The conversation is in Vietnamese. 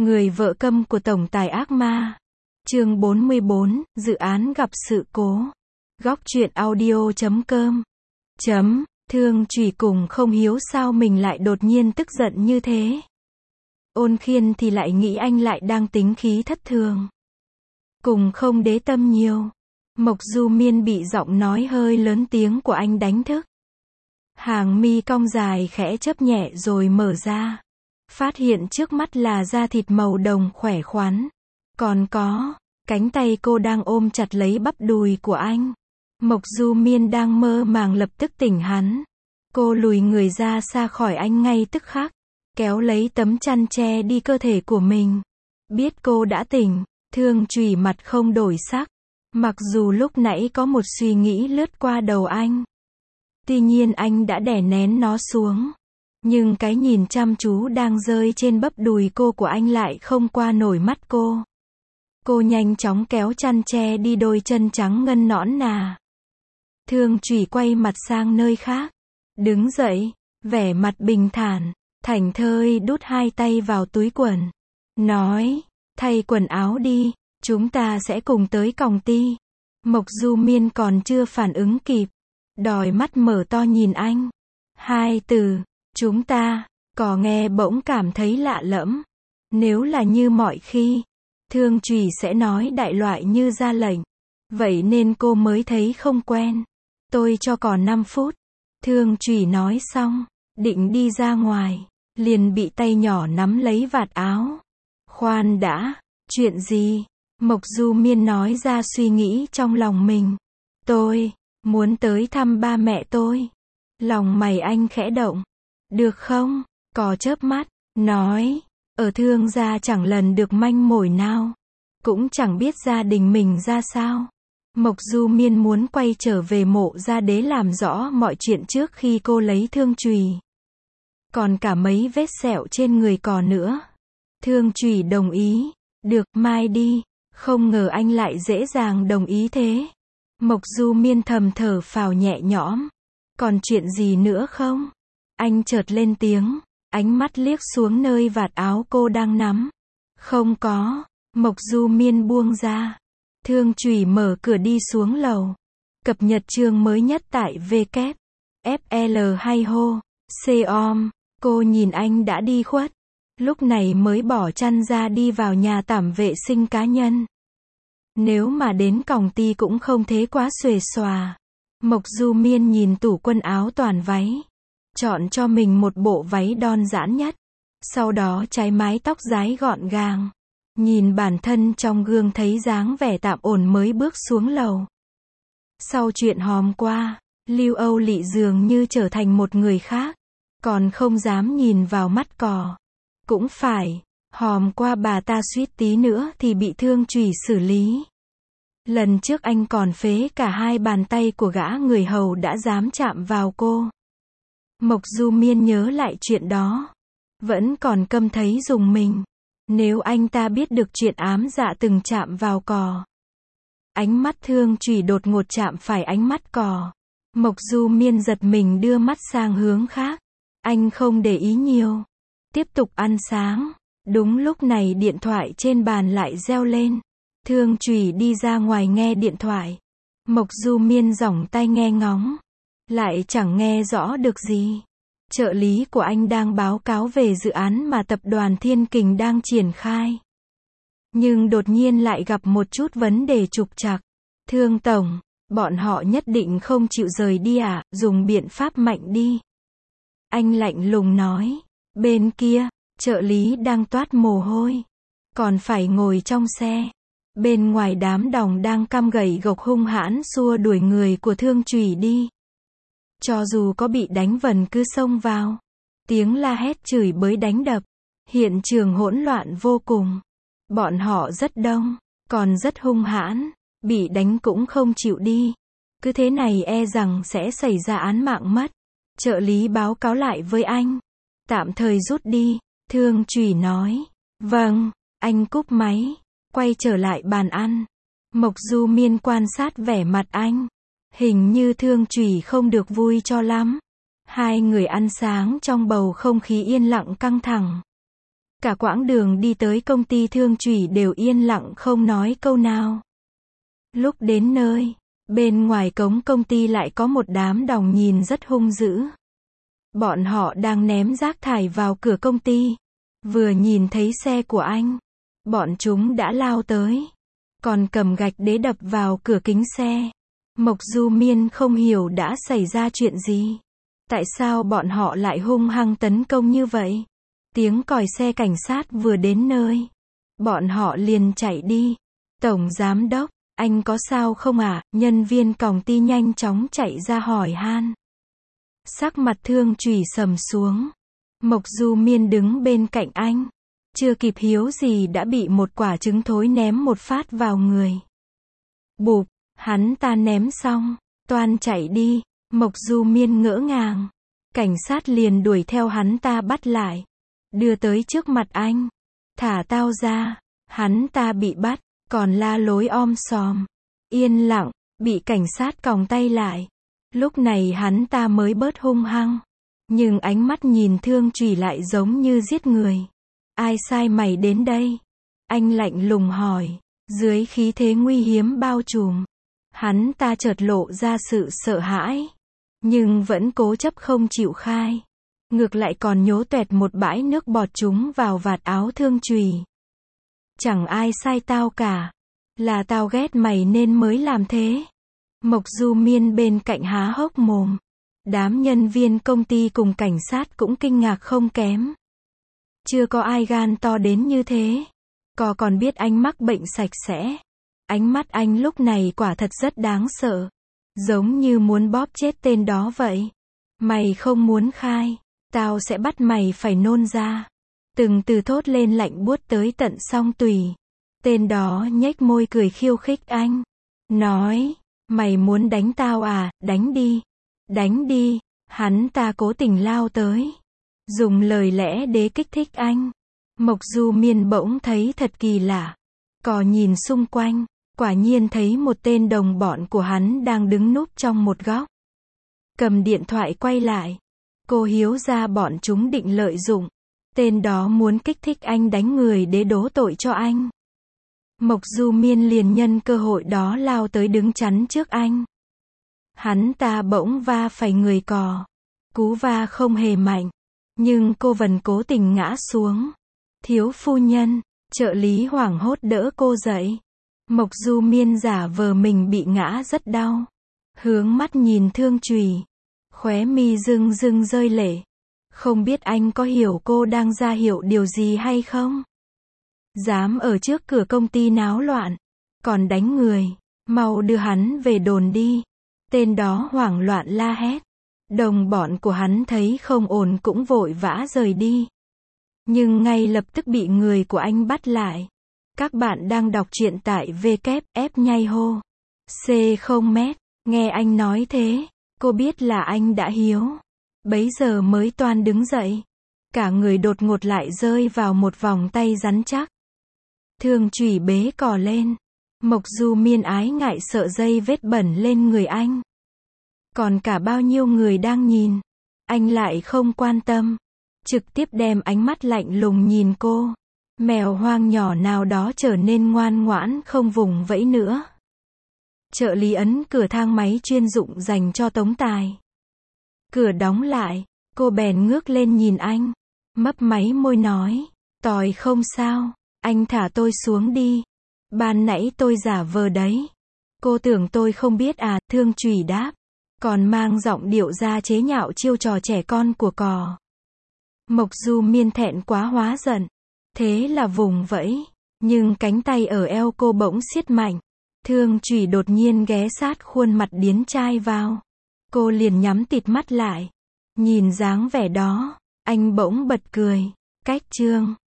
Người vợ câm của tổng tài ác ma. Chương 44, dự án gặp sự cố. Góc truyện audio.com. Thương Trùy cùng không hiếu sao mình lại đột nhiên tức giận như thế. Ôn Khiên thì lại nghĩ anh lại đang tính khí thất thường. Cùng không đế tâm nhiều. Mộc Du Miên bị giọng nói hơi lớn tiếng của anh đánh thức. Hàng mi cong dài khẽ chớp nhẹ rồi mở ra. Phát hiện trước mắt là da thịt màu đồng khỏe khoắn. Còn có, cánh tay cô đang ôm chặt lấy bắp đùi của anh. Mộc Du Miên đang mơ màng lập tức tỉnh hắn. Cô lùi người ra xa khỏi anh ngay tức khắc, kéo lấy tấm chăn che đi cơ thể của mình. Biết cô đã tỉnh, Thương Trùy mặt không đổi sắc. Mặc dù lúc nãy có một suy nghĩ lướt qua đầu anh. Tuy nhiên anh đã đè nén nó xuống. Nhưng cái nhìn chăm chú đang rơi trên bắp đùi cô của anh lại không qua nổi mắt cô. Cô nhanh chóng kéo chăn che đi đôi chân trắng ngân nõn nà. Thương Trùy quay mặt sang nơi khác. Đứng dậy, vẻ mặt bình thản, thảnh thơi đút hai tay vào túi quần. Nói, thay quần áo đi, chúng ta sẽ cùng tới công ty. Mộc Du Miên còn chưa phản ứng kịp. Đòi mắt mở to nhìn anh. Hai từ, chúng ta, có nghe bỗng cảm thấy lạ lẫm. Nếu là như mọi khi, Thương Trùy sẽ nói đại loại như ra lệnh. Vậy nên cô mới thấy không quen. Tôi cho còn 5 phút. Thương Trùy nói xong, định đi ra ngoài, liền bị tay nhỏ nắm lấy vạt áo. Khoan đã, chuyện gì? Mộc Du Miên nói ra suy nghĩ trong lòng mình. Tôi muốn tới thăm ba mẹ tôi. Lòng mày anh khẽ động. Được không? Có chớp mắt, nói, ở Thương gia chẳng lần được manh mối nào. Cũng chẳng biết gia đình mình ra sao. Mộc Du Miên muốn quay trở về Mộ Gia Đế làm rõ mọi chuyện trước khi cô lấy Thương Trùy. Còn cả mấy vết sẹo trên người cò nữa. Thương Trùy đồng ý. Được, mai đi. Không ngờ anh lại dễ dàng đồng ý thế. Mộc Du Miên thầm thở phào nhẹ nhõm. Còn chuyện gì nữa không? Anh chợt lên tiếng, ánh mắt liếc xuống nơi vạt áo cô đang nắm. Không có. Mộc Du Miên buông ra. Thương Trùy mở cửa đi xuống lầu. Cập nhật chương mới nhất tại WFL hay hô. Com. Cô nhìn anh đã đi khuất. Lúc này mới bỏ chăn ra đi vào nhà tắm vệ sinh cá nhân. Nếu mà đến công ty cũng không thế quá xuề xòa. Mộc Du Miên nhìn tủ quần áo toàn váy. Chọn cho mình một bộ váy đon giãn nhất. Sau đó trái mái tóc rái gọn gàng. Nhìn bản thân trong gương thấy dáng vẻ tạm ổn mới bước xuống lầu. Sau chuyện hôm qua, Lưu Âu Lị dường như trở thành một người khác. Còn không dám nhìn vào mắt cò. Cũng phải, hôm qua bà ta suýt tí nữa thì bị Thương Trùy xử lý. Lần trước anh còn phế cả hai bàn tay của gã người hầu đã dám chạm vào cô. Mộc Du Miên nhớ lại chuyện đó. Vẫn còn câm thấy rùng mình. Nếu anh ta biết được chuyện ám dạ từng chạm vào cò. Ánh mắt Thương Trùy đột ngột chạm phải ánh mắt cò. Mộc Du Miên giật mình đưa mắt sang hướng khác. Anh không để ý nhiều. Tiếp tục ăn sáng. Đúng lúc này điện thoại trên bàn lại reo lên. Thương Trùy đi ra ngoài nghe điện thoại. Mộc Du Miên giỏng tai nghe ngóng. Lại chẳng nghe rõ được gì. Trợ lý của anh đang báo cáo về dự án mà tập đoàn Thiên Kình đang triển khai. Nhưng đột nhiên lại gặp một chút vấn đề trục trặc. Thương tổng, bọn họ nhất định không chịu rời đi à, dùng biện pháp mạnh đi. Anh lạnh lùng nói. Bên kia, trợ lý đang toát mồ hôi. Còn phải ngồi trong xe. Bên ngoài đám đồng đang căm gậy gộc hung hãn xua đuổi người của Thương Trùy đi. Cho dù có bị đánh vần cứ xông vào. Tiếng la hét chửi bới đánh đập. Hiện trường hỗn loạn vô cùng. Bọn họ rất đông, còn rất hung hãn. Bị đánh cũng không chịu đi. Cứ thế này e rằng sẽ xảy ra án mạng mất. Trợ lý báo cáo lại với anh. Tạm thời rút đi, Thương Trùy nói. Vâng, anh cúp máy. Quay trở lại bàn ăn. Mộc Du Miên quan sát vẻ mặt anh. Hình như Thương Trùy không được vui cho lắm. Hai người ăn sáng trong bầu không khí yên lặng căng thẳng. Cả quãng đường đi tới công ty Thương Chủy đều yên lặng không nói câu nào. Lúc đến nơi, bên ngoài cổng công ty lại có một đám đồng nhìn rất hung dữ. Bọn họ đang ném rác thải vào cửa công ty. Vừa nhìn thấy xe của anh, bọn chúng đã lao tới, còn cầm gạch đế đập vào cửa kính xe. Mộc Du Miên không hiểu đã xảy ra chuyện gì. Tại sao bọn họ lại hung hăng tấn công như vậy? Tiếng còi xe cảnh sát vừa đến nơi, bọn họ liền chạy đi. Tổng giám đốc, anh có sao không ạ? Nhân viên còng ty nhanh chóng chạy ra hỏi han. Sắc mặt Thương Chủy sầm xuống. Mộc Du Miên đứng bên cạnh anh. Chưa kịp hiếu gì đã bị một quả trứng thối ném một phát vào người. Bụp, hắn ta ném xong, toan chạy đi. Mộc Du Miên ngỡ ngàng. Cảnh sát liền đuổi theo hắn ta bắt lại. Đưa tới trước mặt anh. Thả tao ra. Hắn ta bị bắt, còn la lối om sòm. Yên lặng, bị cảnh sát còng tay lại. Lúc này hắn ta mới bớt hung hăng. Nhưng ánh mắt nhìn Thương Chủy lại giống như giết người. Ai sai mày đến đây? Anh lạnh lùng hỏi. Dưới khí thế nguy hiếm bao trùm, hắn ta chợt lộ ra sự sợ hãi. Nhưng vẫn cố chấp không chịu khai. Ngược lại còn nhố toẹt một bãi nước bọt chúng vào vạt áo Thương Chủy. Chẳng ai sai tao cả. Là tao ghét mày nên mới làm thế. Mộc Du Miên bên cạnh há hốc mồm. Đám nhân viên công ty cùng cảnh sát cũng kinh ngạc không kém. Chưa có ai gan to đến như thế. Còn biết anh mắc bệnh sạch sẽ. Ánh mắt anh lúc này quả thật rất đáng sợ. Giống như muốn bóp chết tên đó vậy. Mày không muốn khai, tao sẽ bắt mày phải nôn ra. Từng từ thốt lên lạnh buốt tới tận song tủy. Tên đó nhếch môi cười khiêu khích anh. Nói, mày muốn đánh tao à, đánh đi. Đánh đi. Hắn ta cố tình lao tới. Dùng lời lẽ để kích thích anh. Mộc Du Miên bỗng thấy thật kỳ lạ. Cò nhìn xung quanh, quả nhiên thấy một tên đồng bọn của hắn đang đứng núp trong một góc. Cầm điện thoại quay lại. Cô hiểu ra bọn chúng định lợi dụng. Tên đó muốn kích thích anh đánh người để đổ tội cho anh. Mộc Du Miên liền nhân cơ hội đó lao tới đứng chắn trước anh. Hắn ta bỗng va phải người cò. Cú va không hề mạnh. Nhưng cô vẫn cố tình ngã xuống. Thiếu phu nhân, trợ lý hoảng hốt đỡ cô dậy. Mộc Du Miên giả vờ mình bị ngã rất đau. Hướng mắt nhìn Thương Chủy. Khóe mi rưng rưng rơi lệ. Không biết anh có hiểu cô đang ra hiệu điều gì hay không? Dám ở trước cửa công ty náo loạn. Còn đánh người. Mau đưa hắn về đồn đi. Tên đó hoảng loạn la hét. Đồng bọn của hắn thấy không ổn cũng vội vã rời đi. Nhưng ngay lập tức bị người của anh bắt lại. Các bạn đang đọc truyện tại WF nhây hô. C0m. Nghe anh nói thế, cô biết là anh đã hiếu. Bấy giờ mới toan đứng dậy. Cả người đột ngột lại rơi vào một vòng tay rắn chắc. Thương Chủy bế cò lên. Mộc Du Miên ái ngại sợ dây vết bẩn lên người anh. Còn cả bao nhiêu người đang nhìn. Anh lại không quan tâm. Trực tiếp đem ánh mắt lạnh lùng nhìn cô. Mèo hoang nhỏ nào đó trở nên ngoan ngoãn không vùng vẫy nữa. Trợ lý ấn cửa thang máy chuyên dụng dành cho tống tài. Cửa đóng lại, cô bèn ngước lên nhìn anh. Mấp máy môi nói. Tòi không sao, anh thả tôi xuống đi. Ban nãy tôi giả vờ đấy. Cô tưởng tôi không biết à, Thương Chủy đáp. Còn mang giọng điệu ra chế nhạo chiêu trò trẻ con của cò. Mộc Du Miên thẹn quá hóa giận. Thế là vùng vẫy. Nhưng cánh tay ở eo cô bỗng siết mạnh. Thương Chủy đột nhiên ghé sát khuôn mặt điếc trai vào. Cô liền nhắm tịt mắt lại. Nhìn dáng vẻ đó, anh bỗng bật cười. Cách chương